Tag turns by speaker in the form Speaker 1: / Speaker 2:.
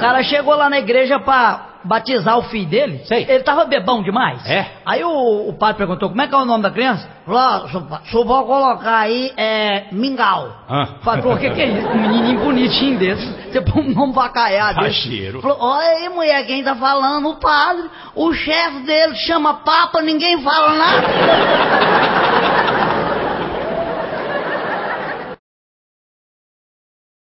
Speaker 1: cara chegou lá na igreja pra batizar o filho dele.
Speaker 2: Sei.
Speaker 1: Ele tava bebão demais.
Speaker 2: É?
Speaker 1: Aí o padre perguntou, como é que é o nome da criança? Falou, só vou colocar aí, Mingau. Falou, o que é isso? Um menininho bonitinho desse. Você põe um nome vacaiado desse.
Speaker 2: Cacheiro.
Speaker 1: Falou, olha aí, mulher, quem tá falando? O padre. O chefe dele chama Papa, ninguém fala nada.